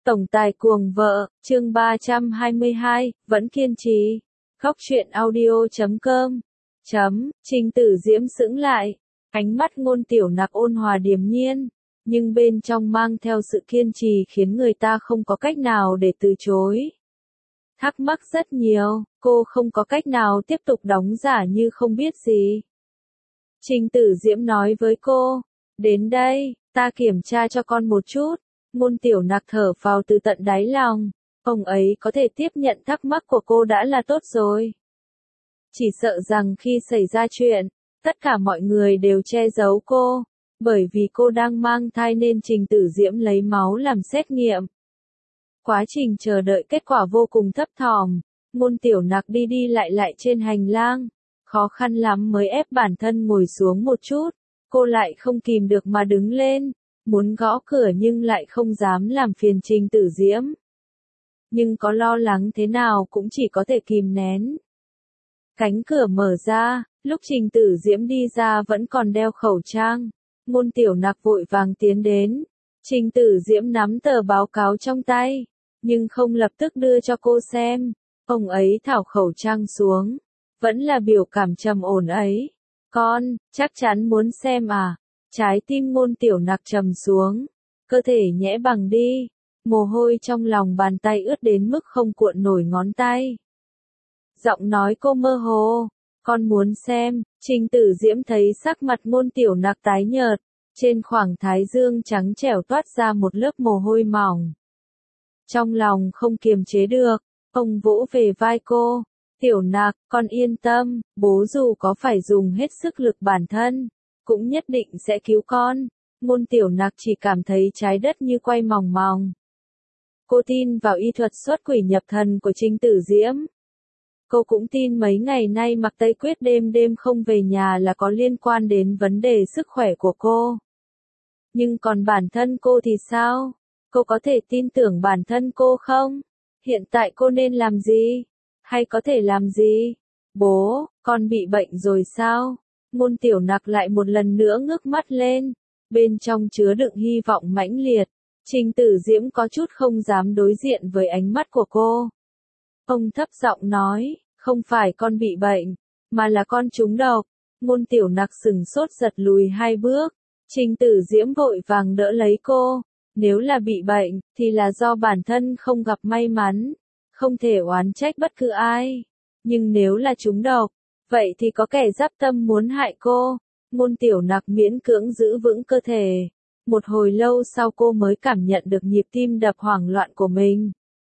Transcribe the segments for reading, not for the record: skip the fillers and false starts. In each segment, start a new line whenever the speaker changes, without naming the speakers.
Tổng tài cuồng vợ, chương 322, vẫn kiên trì. Khóc chuyện audio.com. Trình Tử Diễm sững lại, ánh mắt Ngôn Tiểu Nặc ôn hòa điềm nhiên, nhưng bên trong mang theo sự kiên trì khiến người ta không có cách nào để từ chối. Thắc mắc rất nhiều, cô không có cách nào tiếp tục đóng giả như không biết gì. Trình Tử Diễm nói với cô, đến đây, ta kiểm tra cho con một chút. Ngôn Tiểu Nặc thở phào từ tận đáy lòng, ông ấy có thể tiếp nhận thắc mắc của cô đã là tốt rồi. Chỉ sợ rằng khi xảy ra chuyện, tất cả mọi người đều che giấu cô, bởi vì cô đang mang thai nên Trình Tử Diễm lấy máu làm xét nghiệm. Quá trình chờ đợi kết quả vô cùng thấp thỏm, Ngôn Tiểu Nặc đi đi lại trên hành lang, khó khăn lắm mới ép bản thân ngồi xuống một chút, cô lại không kìm được mà đứng lên. Muốn gõ cửa nhưng lại không dám làm phiền Trình Tử Diễm. Nhưng có lo lắng thế nào cũng chỉ có thể kìm nén. Cánh cửa mở ra, lúc Trình Tử Diễm đi ra vẫn còn đeo khẩu trang. Ngôn Tiểu Nặc vội vàng tiến đến. Trình Tử Diễm nắm tờ báo cáo trong tay, nhưng không lập tức đưa cho cô xem. Ông ấy tháo khẩu trang xuống, vẫn là biểu cảm trầm ổn ấy. Con, chắc chắn muốn xem à? Trái tim Ngôn Tiểu Nặc trầm xuống, cơ thể nhẽ bằng đi, mồ hôi trong lòng bàn tay ướt đến mức không cuộn nổi ngón tay. Giọng nói cô mơ hồ, con muốn xem. Trình Tử Diễm thấy sắc mặt Ngôn Tiểu Nặc tái nhợt, trên khoảng thái dương trắng trẻo toát ra một lớp mồ hôi mỏng. Trong lòng không kiềm chế được, ông vỗ về vai cô, Tiểu Nặc, con yên tâm, bố dù có phải dùng hết sức lực bản thân, cũng nhất định sẽ cứu con. Ngôn Tiểu Nặc chỉ cảm thấy trái đất như quay mòng mòng. Cô tin vào y thuật xuất quỷ nhập thần của Trình Tử Diễm. Cô cũng tin mấy ngày nay Mạc Tây Quyết đêm không về nhà là có liên quan đến vấn đề sức khỏe của cô. Nhưng còn bản thân cô thì sao? Cô có thể tin tưởng bản thân cô không? Hiện tại cô nên làm gì? Hay có thể làm gì? Bố, con bị bệnh rồi sao? Ngôn Tiểu Nặc lại một lần nữa ngước mắt lên, bên trong chứa đựng hy vọng mãnh liệt. Trình Tử Diễm có chút không dám đối diện với ánh mắt của cô. Ông thấp giọng nói, không phải con bị bệnh, mà là con trúng độc. Ngôn Tiểu Nặc sừng sốt giật lùi 2 bước. Trình Tử Diễm vội vàng đỡ lấy cô. Nếu là bị bệnh, thì là do bản thân không gặp may mắn, không thể oán trách bất cứ ai. Nhưng nếu là trúng độc, vậy thì có kẻ giáp tâm muốn hại cô. Ngôn Tiểu Nặc miễn cưỡng giữ vững cơ thể. Một hồi lâu sau cô mới cảm nhận được nhịp tim đập hoảng loạn của mình.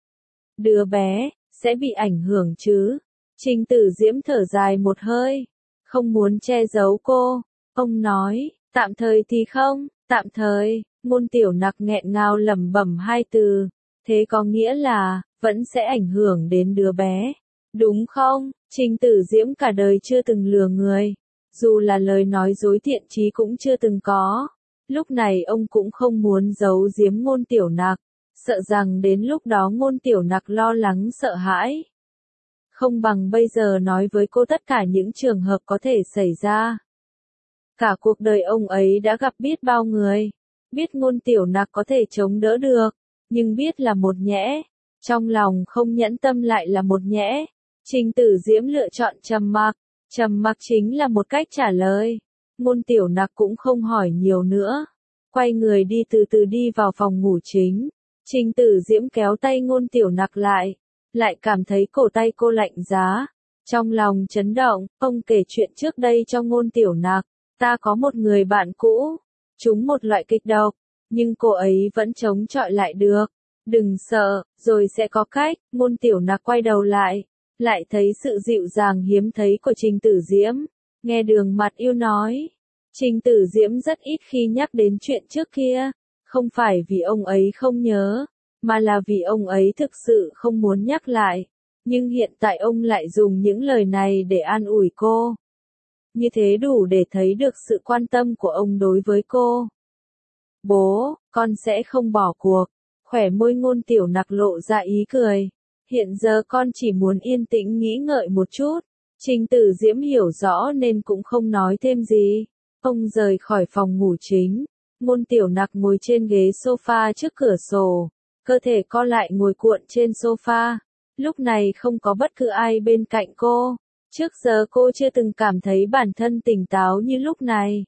Đứa bé, sẽ bị ảnh hưởng chứ? Trình Tử Diễm thở dài một hơi, không muốn che giấu cô. Ông nói, tạm thời thì không, tạm thời. Ngôn Tiểu Nặc nghẹn ngào lẩm bẩm 2 từ. Thế có nghĩa là, vẫn sẽ ảnh hưởng đến đứa bé, đúng không? Trình Tử Diễm cả đời chưa từng lừa người, dù là lời nói dối thiện chí cũng chưa từng có. Lúc này ông cũng không muốn giấu giếm Ngôn Tiểu Nặc, sợ rằng đến lúc đó Ngôn Tiểu Nặc lo lắng sợ hãi. Không bằng bây giờ nói với cô tất cả những trường hợp có thể xảy ra. Cả cuộc đời ông ấy đã gặp biết bao người, biết Ngôn Tiểu Nặc có thể chống đỡ được, nhưng biết là một nhẽ, trong lòng không nhẫn tâm lại là một nhẽ. Trình Tử Diễm lựa chọn trầm mặc chính là một cách trả lời. Ngôn Tiểu Nặc cũng không hỏi nhiều nữa, quay người đi từ từ đi vào phòng ngủ chính. Trình Tử Diễm kéo tay Ngôn Tiểu Nặc lại cảm thấy cổ tay cô lạnh giá. Trong lòng chấn động, ông kể chuyện trước đây cho Ngôn Tiểu Nặc. Ta có một người bạn cũ, trúng một loại kịch độc, nhưng cô ấy vẫn chống chọi lại được. Đừng sợ, rồi sẽ có cách. Ngôn Tiểu Nặc quay đầu lại thấy sự dịu dàng hiếm thấy của Trình Tử Diễm. Nghe Đường Mặt Yêu nói, Trình Tử Diễm rất ít khi nhắc đến chuyện trước kia, không phải vì ông ấy không nhớ, mà là vì ông ấy thực sự không muốn nhắc lại. Nhưng hiện tại ông lại dùng những lời này để an ủi cô. Như thế đủ để thấy được sự quan tâm của ông đối với cô. Bố, con sẽ không bỏ cuộc. Khỏe môi Ngôn Tiểu Nặc lộ ra ý cười. Hiện giờ con chỉ muốn yên tĩnh nghĩ ngợi một chút. Trình Tử Diễm hiểu rõ nên cũng không nói thêm gì. Ông rời khỏi phòng ngủ chính. Ngôn Tiểu Nặc ngồi trên ghế sofa trước cửa sổ. cơ thể co lại ngồi cuộn trên sofa. Lúc này không có bất cứ ai bên cạnh cô. Trước giờ cô chưa từng cảm thấy bản thân tỉnh táo như lúc này.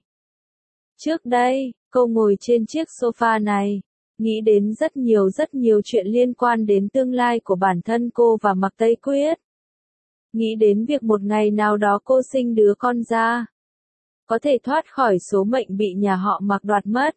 Trước đây, cô ngồi trên chiếc sofa này, nghĩ đến rất nhiều chuyện liên quan đến tương lai của bản thân cô và Mạc Tây Quyết. Nghĩ đến việc một ngày nào đó cô sinh đứa con ra, có thể thoát khỏi số mệnh bị nhà họ Mạc đoạt mất.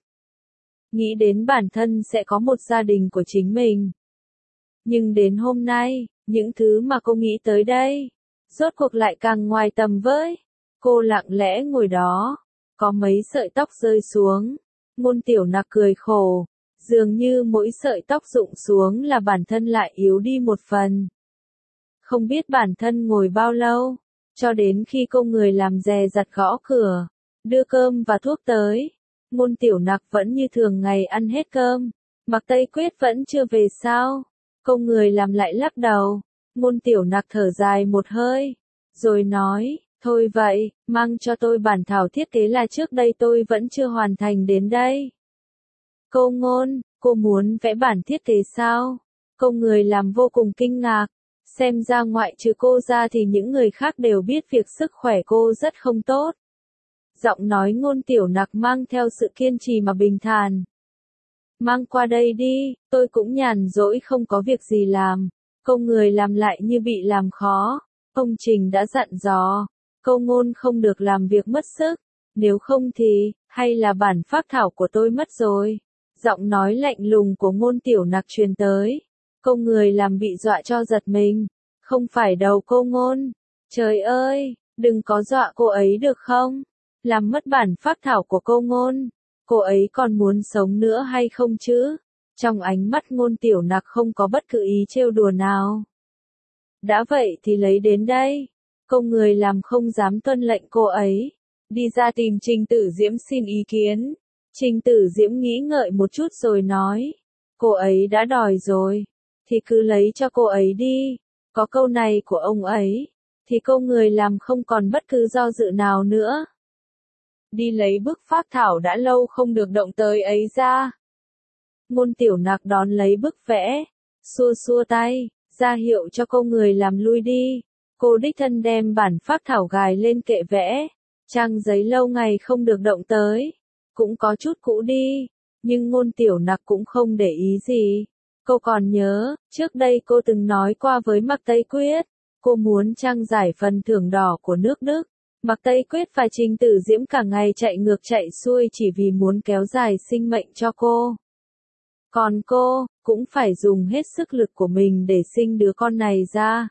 Nghĩ đến bản thân sẽ có một gia đình của chính mình. Nhưng đến hôm nay, những thứ mà cô nghĩ tới đây, rốt cuộc lại càng ngoài tầm với. Cô lặng lẽ ngồi đó, có mấy sợi tóc rơi xuống. Ngôn Tiểu Nặc cười khổ, dường như mỗi sợi tóc rụng xuống là bản thân lại yếu đi một phần. Không biết bản thân ngồi bao lâu, cho đến khi cô người làm dè dặt gõ cửa, đưa cơm và thuốc tới. Ngôn Tiểu Nặc vẫn như thường ngày ăn hết cơm. Mạc Tây Quyết vẫn chưa về sao? Cô người làm lại lắc đầu. Ngôn Tiểu Nặc thở dài một hơi, rồi nói, thôi vậy, mang cho tôi bản thảo thiết kế là trước đây tôi vẫn chưa hoàn thành đến đây. Cô Ngôn, cô muốn vẽ bản thiết kế sao? Cô người làm vô cùng kinh ngạc. Xem ra ngoại trừ cô ra thì những người khác đều biết việc sức khỏe cô rất không tốt. Giọng nói Ngôn Tiểu Nặc mang theo sự kiên trì mà bình thản. Mang qua đây đi, tôi cũng nhàn rỗi không có việc gì làm. Cô người làm lại như bị làm khó. Ông Trình đã dặn dò, cô Ngôn không được làm việc mất sức. Nếu không thì, hay là bản phác thảo của tôi mất rồi. Giọng nói lạnh lùng của Ngôn Tiểu Nặc truyền tới. Cô người làm bị dọa cho giật mình. Không phải đầu cô Ngôn. Trời ơi, đừng có dọa cô ấy được không? Làm mất bản phác thảo của cô Ngôn. Cô ấy còn muốn sống nữa hay không chứ? Trong ánh mắt Ngôn Tiểu Nặc không có bất cứ ý trêu đùa nào. Đã vậy thì lấy đến đây. Cô người làm không dám tuân lệnh cô ấy. Đi ra tìm Trình Tử Diễm xin ý kiến. Trình Tử Diễm nghĩ ngợi một chút rồi nói. Cô ấy đã đòi rồi. Thì cứ lấy cho cô ấy đi. Có câu này của ông ấy. Thì cô người làm không còn bất cứ do dự nào nữa. Đi lấy bức phác thảo đã lâu không được động tới ấy ra. Ngôn Tiểu Nặc đón lấy bức vẽ. Xua xua tay, ra hiệu cho cô người làm lui đi. Cô đích thân đem bản phác thảo gài lên kệ vẽ. Trang giấy lâu ngày không được động tới. Cũng có chút cũ đi. Nhưng Ngôn Tiểu Nặc cũng không để ý gì. Cô còn nhớ, trước đây cô từng nói qua với Mạc Tây Quyết. Cô muốn trang giải phần thưởng đỏ của nước Đức. Mạc Tây Quyết và Trình Tử Diễm cả ngày chạy ngược chạy xuôi chỉ vì muốn kéo dài sinh mệnh cho cô. Còn cô, cũng phải dùng hết sức lực của mình để sinh đứa con này ra.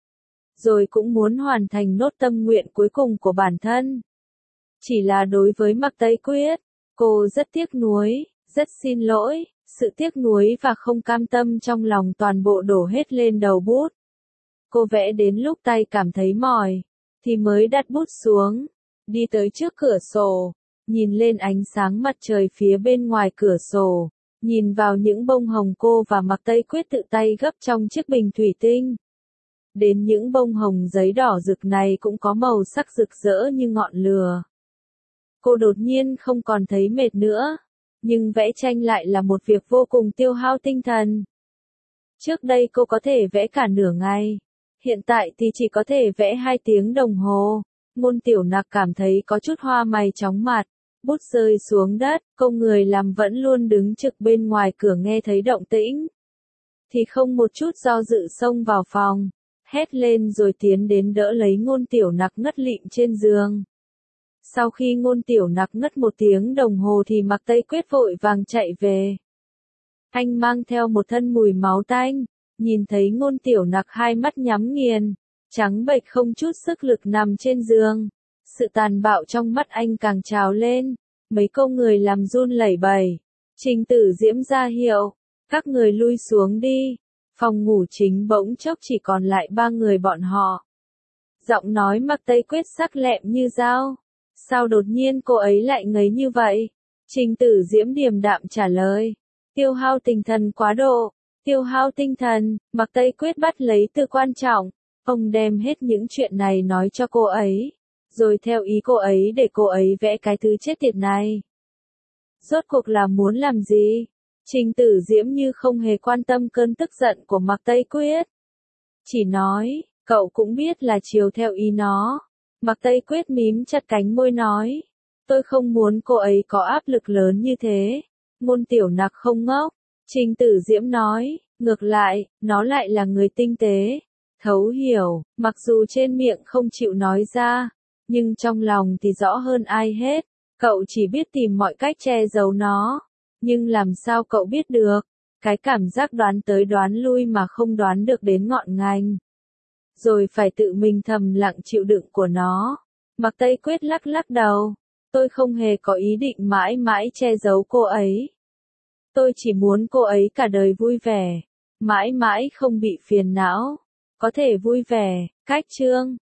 Rồi cũng muốn hoàn thành nốt tâm nguyện cuối cùng của bản thân. Chỉ là đối với Mạc Tây Quyết, cô rất tiếc nuối, rất xin lỗi, sự tiếc nuối và không cam tâm trong lòng toàn bộ đổ hết lên đầu bút. Cô vẽ đến lúc tay cảm thấy mỏi, thì mới đặt bút xuống, đi tới trước cửa sổ, nhìn lên ánh sáng mặt trời phía bên ngoài cửa sổ, nhìn vào những bông hồng cô và Mạc Tây Quyết tự tay gấp trong chiếc bình thủy tinh. Đến những bông hồng giấy đỏ rực này cũng có màu sắc rực rỡ như ngọn lửa. Cô đột nhiên không còn thấy mệt nữa, nhưng vẽ tranh lại là một việc vô cùng tiêu hao tinh thần. Trước đây cô có thể vẽ cả nửa ngày. Hiện tại thì chỉ có thể vẽ 2 tiếng đồng hồ. Ngôn Tiểu Nặc cảm thấy có chút hoa mày chóng mặt. Bút rơi xuống đất, cô người làm vẫn luôn đứng trực bên ngoài cửa nghe thấy động tĩnh. Thì không một chút do dự xông vào phòng. Hét lên rồi tiến đến đỡ lấy Ngôn Tiểu Nặc ngất lịm trên giường. Sau khi Ngôn Tiểu Nặc ngất 1 tiếng đồng hồ thì Mạc Tây Quyết vội vàng chạy về. Anh mang theo một thân mùi máu tanh. Nhìn thấy Ngôn Tiểu Nặc hai mắt nhắm nghiền, trắng bệch không chút sức lực nằm trên giường. Sự tàn bạo trong mắt anh càng trào lên, mấy câu người làm run lẩy bẩy. Trình Tử Diễm ra hiệu, các người lui xuống đi. Phòng ngủ chính bỗng chốc chỉ còn lại 3 người bọn họ. Giọng nói Mạc Tây Quyết sắc lẹm như dao. Sao đột nhiên cô ấy lại ngấy như vậy? Trình Tử Diễm điềm đạm trả lời. Tiêu hao tinh thần quá độ. Tiêu hao tinh thần, Mạc Tây Quyết bắt lấy từ quan trọng. Ông đem hết những chuyện này nói cho cô ấy. Rồi theo ý cô ấy để cô ấy vẽ cái thứ chết tiệt này. Rốt cuộc là muốn làm gì? Trình Tử Diễm như không hề quan tâm cơn tức giận của Mạc Tây Quyết. Chỉ nói, cậu cũng biết là chiều theo ý nó. Mạc Tây Quyết mím chặt cánh môi nói, tôi không muốn cô ấy có áp lực lớn như thế. Ngôn Tiểu Nặc không ngốc. Trình Tử Diễm nói, ngược lại, nó lại là người tinh tế, thấu hiểu, mặc dù trên miệng không chịu nói ra, nhưng trong lòng thì rõ hơn ai hết. Cậu chỉ biết tìm mọi cách che giấu nó. Nhưng làm sao cậu biết được? Cái cảm giác đoán tới đoán lui mà không đoán được đến ngọn ngành. Rồi phải tự mình thầm lặng chịu đựng của nó. Mạc Tây Quyết lắc lắc đầu. Tôi không hề có ý định mãi mãi che giấu cô ấy. Tôi chỉ muốn cô ấy cả đời vui vẻ. Mãi mãi không bị phiền não. Có thể vui vẻ, cách chương.